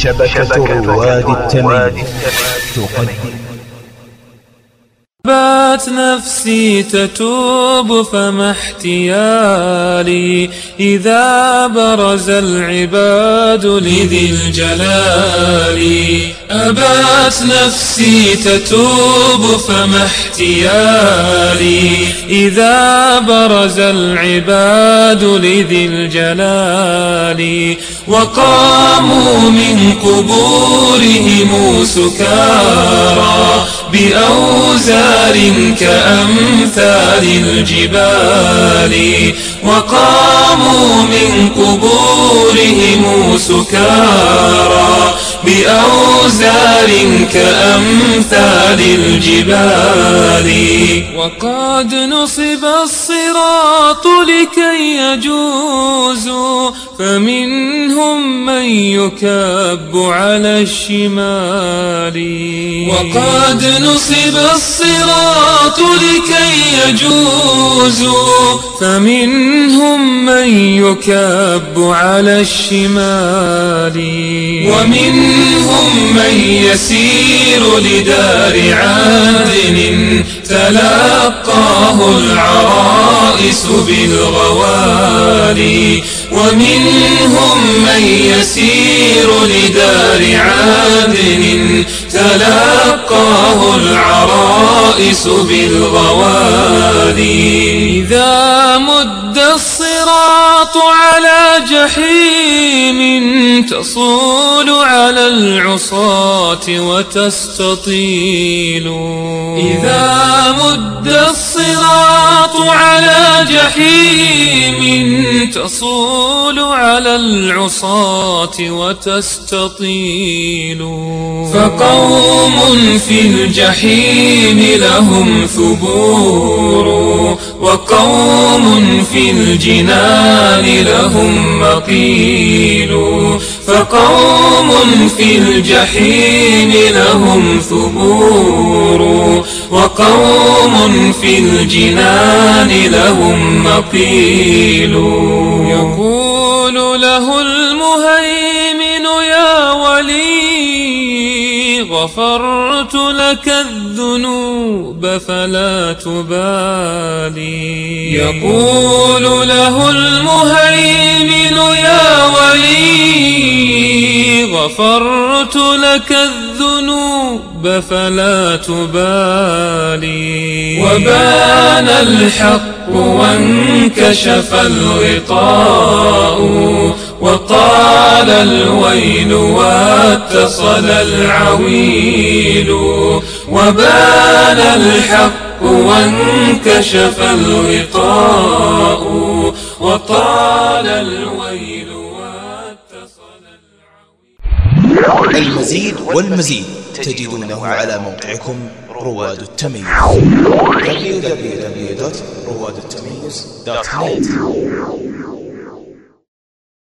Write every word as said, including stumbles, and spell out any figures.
شبكة رواد التمييز تقدم. بات نفسي تتوب فما احتيالي إذا برز العباد لذي الجلال. أبات نفسي تتوب فما احتيالي إذا برز العباد لذي الجلال. وقاموا من قبورهم سكارى بأوزار كأمثال الجبال. وقاموا من قبورهم سكارى بأوزار كأمثال الجبال. وقد نصب الصراط لكي يجوزوا فمنهم من يكب على الشمال. وقد نصب الصراط لكي يجوزوا فمنهم من يكب على الشمال. ومنهم من يسير لدار عدن تلقاه العرائس بالغوالي. ومنهم من يسير لدار عدن تلقاه العرائس بالغوالي. إذا مد الصراط على جحيم تصول على العصاة وتستطيل. إذا مد الصراط على جحيم تصول على العصاة وتستطيل. فقوم في الجحيم لهم ثبور وقوم في الجنان لهم مقيل. فقوم في الجحيم لهم ثبور وقوم في الجنان لهم مقيل. يقول له المهيمن يا ولي غفرت لك الذنوب فلا تبالي. يقول له المهيمن يا ولي غفرت لك الذنوب فلا تبالي. وبان الحق وانكشف الغطاء وطال الويل واتصل العويل. وبان الحق وانكشف الغطاء وطال الويل واتصل العويل. المزيد والمزيد تجدونه على موقعكم رواد التمييز دبليو دبليو دبليو دوت رواد التمييز دوت نت.